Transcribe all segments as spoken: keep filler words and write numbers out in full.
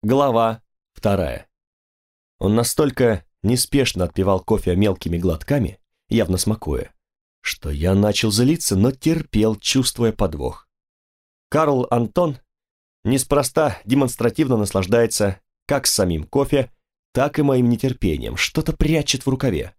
Глава вторая. Он настолько неспешно отпивал кофе мелкими глотками, явно смакуя, что я начал злиться, но терпел, чувствуя подвох. Карл Антон неспроста демонстративно наслаждается как самим кофе, так и моим нетерпением, что-то прячет в рукаве.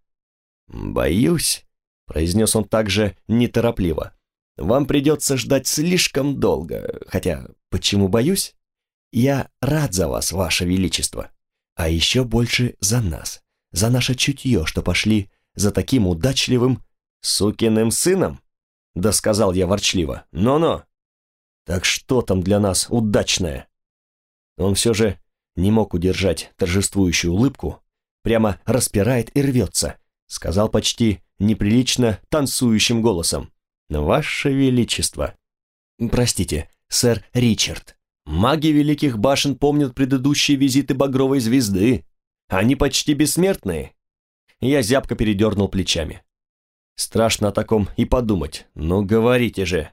«Боюсь», — произнес он также неторопливо, — «вам придется ждать слишком долго, хотя почему боюсь? Я рад за вас, ваше величество, а еще больше за нас, за наше чутье, что пошли за таким удачливым сукиным сыном», — досказал я ворчливо. «Но-но! Так что там для нас удачное?» Он все же не мог удержать торжествующую улыбку, прямо распирает и рвется, сказал почти неприлично танцующим голосом. «Ваше величество!» «Простите, сэр Ричард. Маги Великих Башен помнят предыдущие визиты Багровой Звезды. Они почти бессмертные». Я зябко передернул плечами. Страшно о таком и подумать. Ну, говорите же.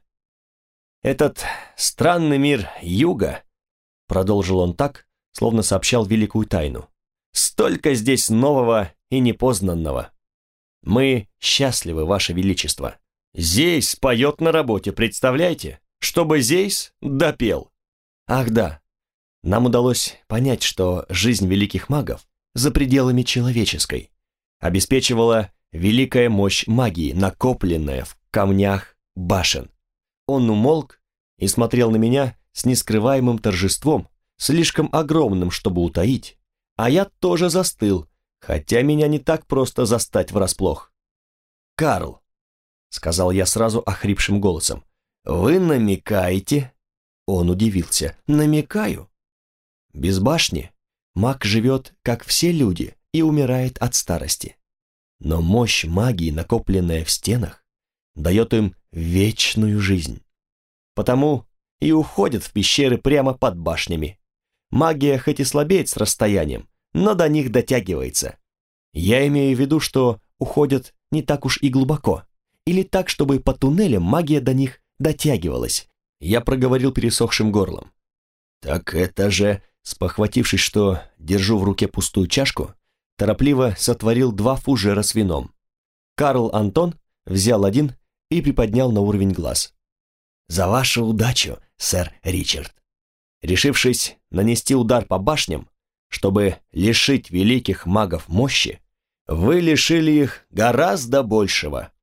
«Этот странный мир Юга», — продолжил он так, словно сообщал великую тайну. «Столько здесь нового и непознанного. Мы счастливы, Ваше Величество. Зейс поет на работе, представляете? Чтобы Зейс допел. Ах да, нам удалось понять, что жизнь великих магов за пределами человеческой обеспечивала великая мощь магии, накопленная в камнях башен». Он умолк и смотрел на меня с нескрываемым торжеством, слишком огромным, чтобы утаить, а я тоже застыл, хотя меня не так просто застать врасплох. «Карл», — сказал я сразу охрипшим голосом, — «вы намекаете?» Он удивился. «Намекаю. Без башни маг живет, как все люди, и умирает от старости. Но мощь магии, накопленная в стенах, дает им вечную жизнь. Потому и уходят в пещеры прямо под башнями. Магия хоть и слабеет с расстоянием, но до них дотягивается. Я имею в виду, что уходят не так уж и глубоко, или так, чтобы по туннелям магия до них дотягивалась». Я проговорил пересохшим горлом. «Так это же...» Спохватившись, что держу в руке пустую чашку, торопливо сотворил два фужера с вином. Карл Антон взял один и приподнял на уровень глаз. «За вашу удачу, сэр Ричард!» Решившись нанести удар по башням, чтобы лишить великих магов мощи, вы лишили их гораздо большего.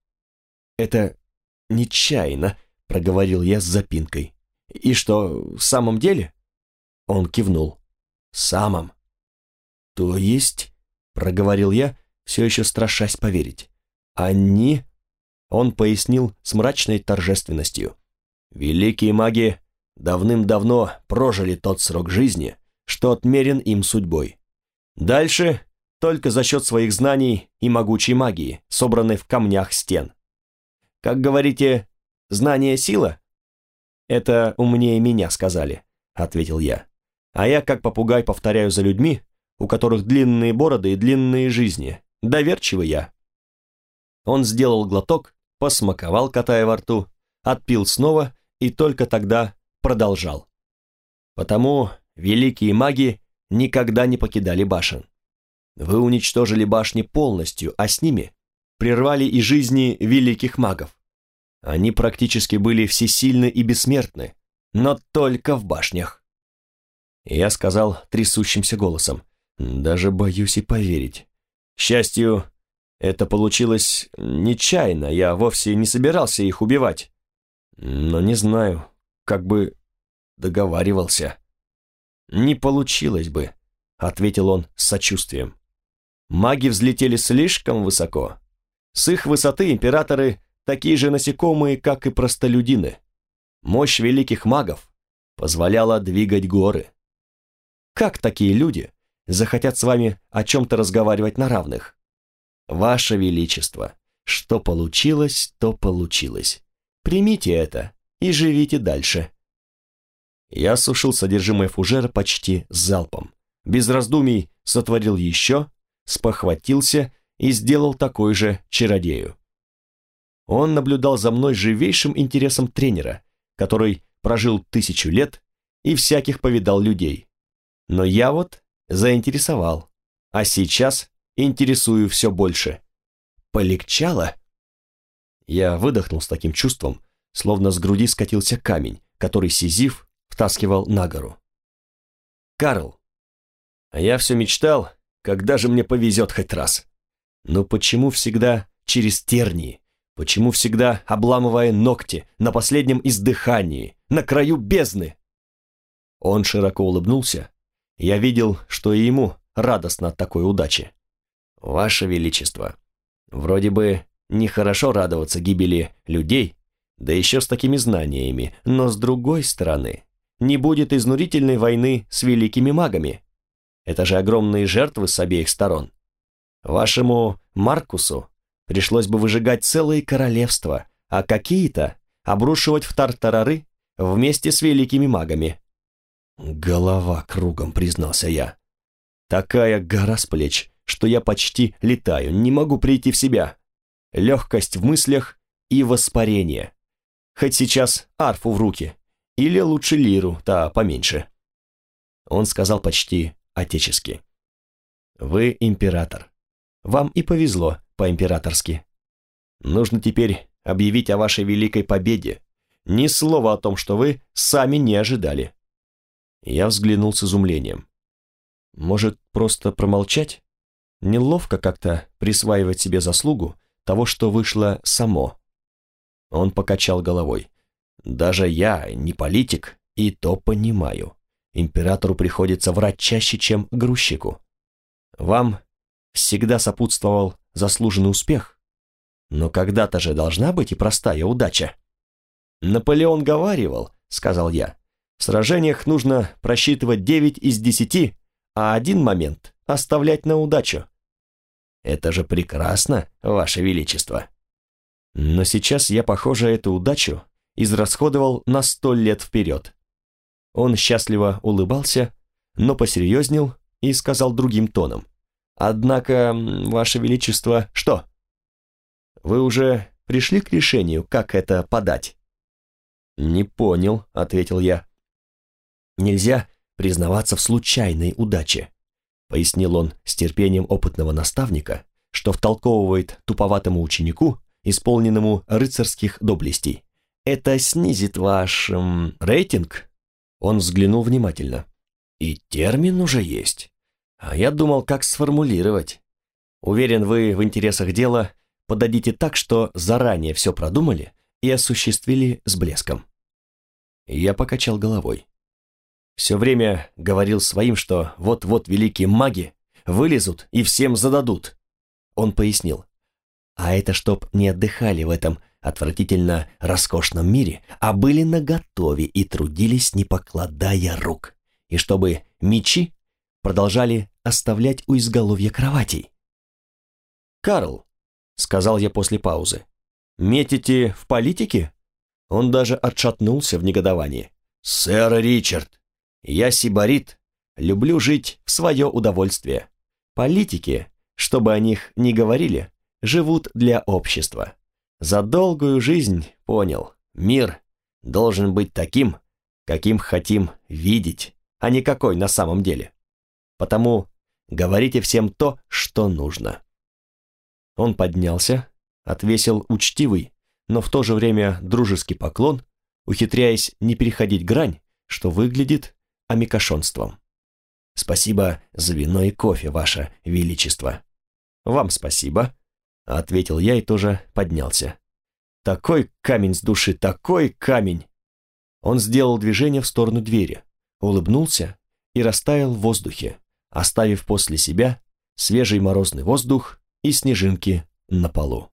«Это нечаянно», — проговорил я с запинкой. «И что, в самом деле?» Он кивнул. «В самом». «То есть», — проговорил я, все еще страшась поверить, «они...» Он пояснил с мрачной торжественностью. «Великие маги давным-давно прожили тот срок жизни, что отмерен им судьбой. Дальше только за счет своих знаний и могучей магии, собранной в камнях стен. Как говорите, знание — сила?» «Это умнее меня сказали», — ответил я. «А я, как попугай, повторяю за людьми, у которых длинные бороды и длинные жизни. Доверчивый я». Он сделал глоток, посмаковал, катая во рту, отпил снова и только тогда продолжал. «Потому великие маги никогда не покидали башен. Вы уничтожили башни полностью, а с ними прервали и жизни великих магов. Они практически были всесильны и бессмертны, но только в башнях». Я сказал трясущимся голосом: «Даже боюсь и поверить. К счастью, это получилось нечаянно, я вовсе не собирался их убивать. Но не знаю, как бы договаривался». «Не получилось бы», — ответил он с сочувствием. «Маги взлетели слишком высоко. С их высоты императоры такие же насекомые, как и простолюдины. Мощь великих магов позволяла двигать горы. Как такие люди захотят с вами о чем-то разговаривать на равных? Ваше Величество, что получилось, то получилось. Примите это и живите дальше». Я осушил содержимое фужера почти залпом. Без раздумий сотворил еще, спохватился и сделал такой же чародею. Он наблюдал за мной с живейшим интересом тренера, который прожил тысячу лет и всяких повидал людей. Но я вот заинтересовал, а сейчас интересую все больше. Полегчало? Я выдохнул с таким чувством, словно с груди скатился камень, который Сизиф втаскивал на гору. Карл, а я все мечтал, когда же мне повезет хоть раз. Но почему всегда через тернии? Почему всегда обламывая ногти на последнем издыхании, на краю бездны? Он широко улыбнулся. Я видел, что и ему радостно от такой удачи. Ваше Величество, вроде бы нехорошо радоваться гибели людей, да еще с такими знаниями, но с другой стороны, не будет изнурительной войны с великими магами. Это же огромные жертвы с обеих сторон. Вашему Маркусу пришлось бы выжигать целые королевства, а какие-то обрушивать в тартарары вместе с великими магами. Голова кругом, признался я. Такая гора с плеч, что я почти летаю, не могу прийти в себя. Легкость в мыслях и воспарение. Хоть сейчас арфу в руки, или лучше лиру, та поменьше. Он сказал почти отечески. Вы император. Вам и повезло по-императорски. Нужно теперь объявить о вашей великой победе. Ни слова о том, что вы сами не ожидали. Я взглянул с изумлением. Может, просто промолчать? Неловко как-то присваивать себе заслугу того, что вышло само. Он покачал головой. Даже я, не политик, и то понимаю. Императору приходится врать чаще, чем грузчику. Вам всегда сопутствовал заслуженный успех, но когда-то же должна быть и простая удача. Наполеон говаривал, сказал я, в сражениях нужно просчитывать девять из десяти, а один момент оставлять на удачу. Это же прекрасно, Ваше Величество. Но сейчас я, похоже, эту удачу израсходовал на сто лет вперед. Он счастливо улыбался, но посерьезнел и сказал другим тоном. Однако, Ваше Величество, что? Вы уже пришли к решению, как это подать? Не понял, ответил я. Нельзя признаваться в случайной удаче, пояснил он с терпением опытного наставника, что втолковывает туповатому ученику, исполненному рыцарских доблестей. Это снизит ваш эм, рейтинг? Он взглянул внимательно. И термин уже есть. А я думал, как сформулировать. Уверен, вы в интересах дела подадите так, что заранее все продумали и осуществили с блеском. Я покачал головой. Все время говорил своим, что вот-вот великие маги вылезут и всем зададут. Он пояснил. А это чтоб не отдыхали в этом отвратительно роскошном мире, а были наготове и трудились, не покладая рук. И чтобы мечи продолжали оставлять у изголовья кроватей. «Карл», — сказал я после паузы, — «метите в политике?» Он даже отшатнулся в негодовании. «Сэр Ричард, я сибарит, люблю жить в свое удовольствие. Политики, чтобы о них не говорили, живут для общества. За долгую жизнь понял, мир должен быть таким, каким хотим видеть, а не какой на самом деле. Потому говорите всем то, что нужно». Он поднялся, отвесил учтивый, но в то же время дружеский поклон, ухитряясь не переходить грань, что выглядит амикошонством. «Спасибо за вино и кофе, Ваше Величество». «Вам спасибо», — ответил я и тоже поднялся. «Такой камень с души, такой камень!» Он сделал движение в сторону двери, улыбнулся и растаял в воздухе, оставив после себя свежий морозный воздух и снежинки на полу.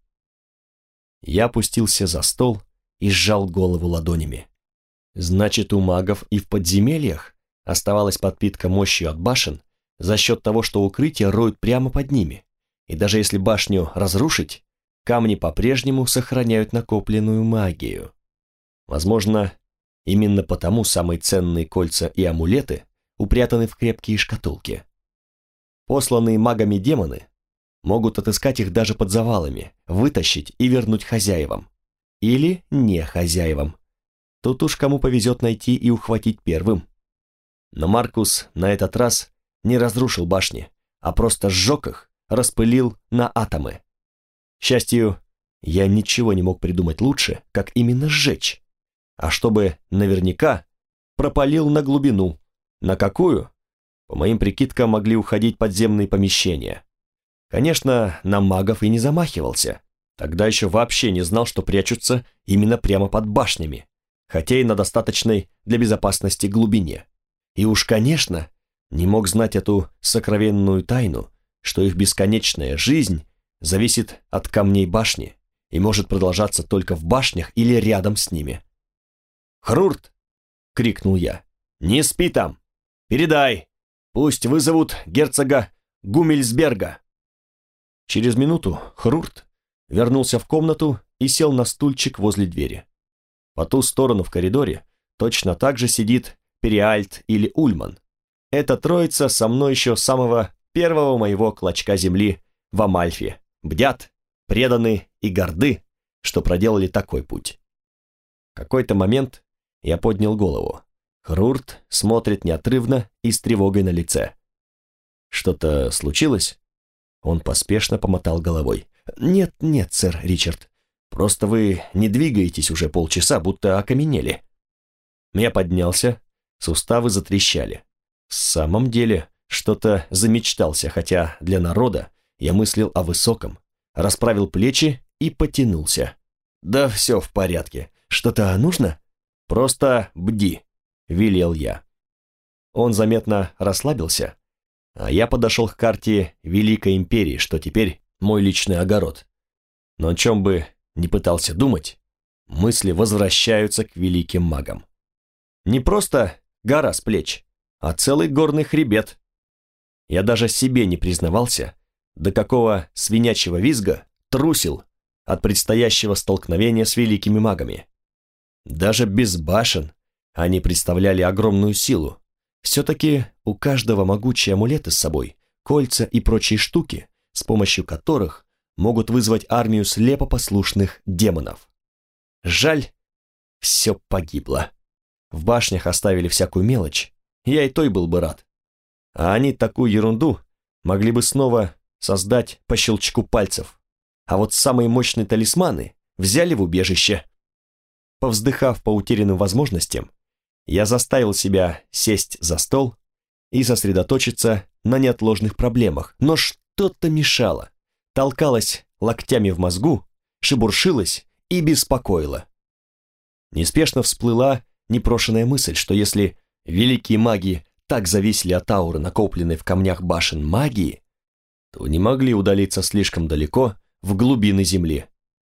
Я опустился за стол и сжал голову ладонями. Значит, у магов и в подземельях оставалась подпитка мощью от башен за счет того, что укрытия роют прямо под ними, и даже если башню разрушить, камни по-прежнему сохраняют накопленную магию. Возможно, именно потому самые ценные кольца и амулеты упрятаны в крепкие шкатулки. Посланные магами демоны могут отыскать их даже под завалами, вытащить и вернуть хозяевам. Или не хозяевам. Тут уж кому повезет найти и ухватить первым. Но Маркус на этот раз не разрушил башни, а просто сжег их, распылил на атомы. К счастью, я ничего не мог придумать лучше, как именно сжечь. А чтобы наверняка, пропалил на глубину. На какую? По моим прикидкам, могли уходить подземные помещения. Конечно, на магов и не замахивался. Тогда еще вообще не знал, что прячутся именно прямо под башнями, хотя и на достаточной для безопасности глубине. И уж, конечно, не мог знать эту сокровенную тайну, что их бесконечная жизнь зависит от камней башни и может продолжаться только в башнях или рядом с ними. «Хрурт!» — крикнул я. «Не спи там! Передай! Пусть вызовут герцога Гумельсберга!» Через минуту Хрурт вернулся в комнату и сел на стульчик возле двери. По ту сторону в коридоре точно так же сидит Периальт или Ульман. Эта троица со мной еще с самого первого моего клочка земли в Амальфе. Бдят, преданы и горды, что проделали такой путь. В какой-то момент я поднял голову. Хрурт смотрит неотрывно и с тревогой на лице. «Что-то случилось?» Он поспешно помотал головой. «Нет, нет, сэр Ричард. Просто вы не двигаетесь уже полчаса, будто окаменели». Я поднялся, суставы затрещали. В самом деле, что-то замечтался, хотя для народа я мыслил о высоком, расправил плечи и потянулся. «Да все в порядке. Что-то нужно?» «Просто бди», — велел я. Он заметно расслабился, а я подошел к карте Великой Империи, что теперь мой личный огород. Но о чем бы ни пытался думать, мысли возвращаются к великим магам. Не просто гора с плеч, а целый горный хребет. Я даже себе не признавался, до какого свинячьего визга трусил от предстоящего столкновения с великими магами. Даже без башен они представляли огромную силу. Все-таки у каждого могучие амулеты с собой, кольца и прочие штуки, с помощью которых могут вызвать армию слепо послушных демонов. Жаль, все погибло. В башнях оставили всякую мелочь, я и той был бы рад. А они такую ерунду могли бы снова создать по щелчку пальцев. А вот самые мощные талисманы взяли в убежище. Повздыхав по утерянным возможностям, я заставил себя сесть за стол и сосредоточиться на неотложных проблемах, но что-то мешало, толкалось локтями в мозгу, шебуршилось и беспокоило. Неспешно всплыла непрошенная мысль, что если великие маги так зависели от ауры, накопленной в камнях башен магии, то не могли удалиться слишком далеко в глубины земли.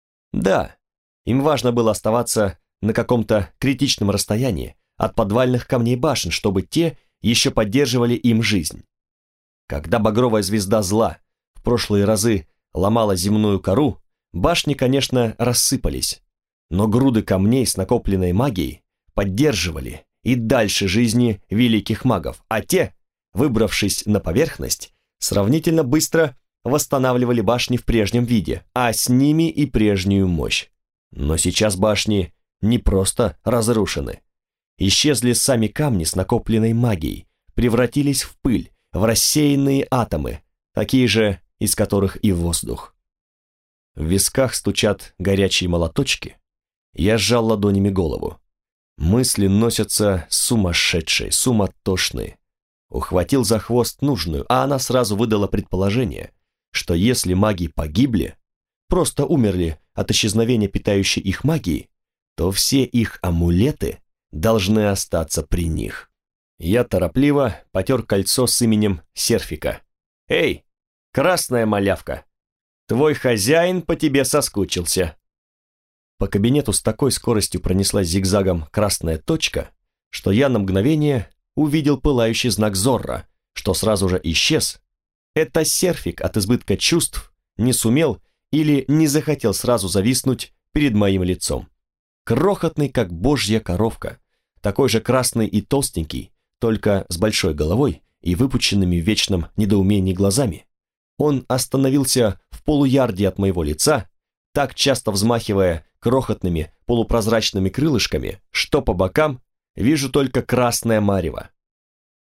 Да, им важно было оставаться на каком-то критичном расстоянии от подвальных камней башен, чтобы те еще поддерживали им жизнь. Когда багровая звезда зла в прошлые разы ломала земную кору, башни, конечно, рассыпались, но груды камней с накопленной магией поддерживали и дальше жизни великих магов, а те, выбравшись на поверхность, сравнительно быстро восстанавливали башни в прежнем виде, а с ними и прежнюю мощь. Но сейчас башни не просто разрушены. Исчезли сами камни с накопленной магией, превратились в пыль, в рассеянные атомы, такие же, из которых и воздух. В висках стучат горячие молоточки. Я сжал ладонями голову. Мысли носятся сумасшедшие, суматошные. Ухватил за хвост нужную, а она сразу выдала предположение, что если маги погибли, просто умерли от исчезновения питающей их магии, то все их амулеты должны остаться при них. Я торопливо потер кольцо с именем Серфика. «Эй, красная малявка, твой хозяин по тебе соскучился». По кабинету с такой скоростью пронеслась зигзагом красная точка, что я на мгновение увидел пылающий знак Зорро, что сразу же исчез. Это Серфик от избытка чувств не сумел или не захотел сразу зависнуть перед моим лицом. Крохотный, как божья коровка, такой же красный и толстенький, только с большой головой и выпученными в вечном недоумении глазами. Он остановился в полуярде от моего лица, так часто взмахивая крохотными полупрозрачными крылышками, что по бокам вижу только красное марево.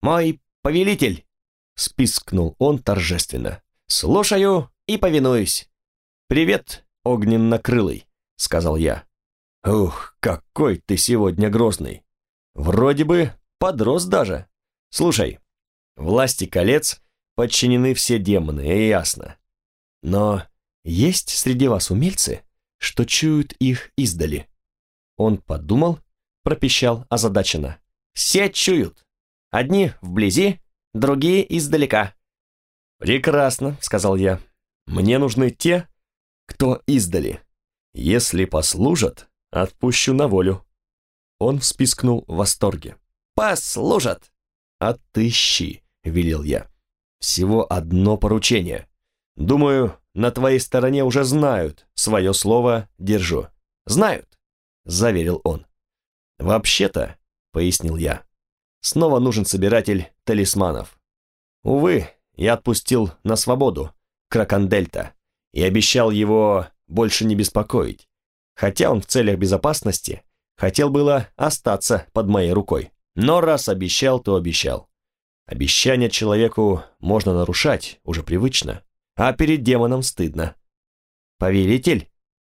«Мой повелитель!» — спискнул он торжественно. «Слушаю и повинуюсь!» «Привет, огненно-крылый!» — сказал я. «Ух, какой ты сегодня грозный! Вроде бы подрос даже. Слушай, власти колец подчинены все демоны, и ясно. Но есть среди вас умельцы, что чуют их издали?» Он подумал, пропищал озадаченно. «Все чуют. Одни вблизи, другие издалека». «Прекрасно», — сказал я. «Мне нужны те, кто издали. Если послужат, отпущу на волю». Он вспискнул в восторге. «Послужат!» «Отыщи», — велел я. «Всего одно поручение. Думаю, на твоей стороне уже знают, свое слово держу». «Знают», — заверил он. «Вообще-то», — пояснил я, — «снова нужен собиратель талисманов. Увы, я отпустил на свободу Кракандельта и обещал его больше не беспокоить, хотя он в целях безопасности хотел было остаться под моей рукой. Но раз обещал, то обещал. Обещание человеку можно нарушать, уже привычно, а перед демоном стыдно». «Повелитель?»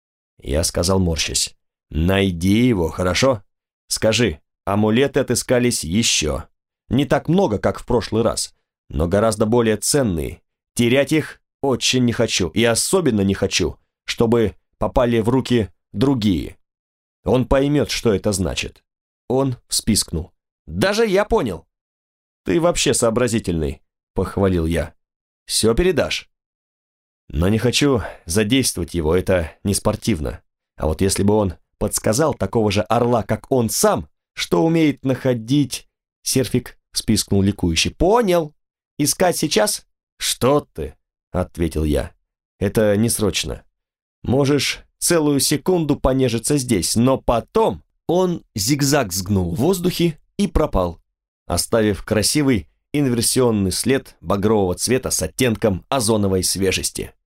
Я сказал, морщась. «Найди его, хорошо? Скажи, амулеты отыскались еще. Не так много, как в прошлый раз, но гораздо более ценные. Терять их очень не хочу, и особенно не хочу, чтобы попали в руки другие. Он поймет, что это значит». Он вспискнул. «Даже я понял». «Ты вообще сообразительный», — похвалил я. «Все передашь?» «Но не хочу задействовать его, это не спортивно. А вот если бы он подсказал такого же орла, как он сам, что умеет находить...» Серфик вспискнул ликующе. «Понял. Искать сейчас?» «Что ты?» — ответил я. «Это не срочно. Можешь целую секунду понежиться здесь, но потом...» Он зигзаг сгнул в воздухе и пропал, оставив красивый инверсионный след багрового цвета с оттенком озоновой свежести.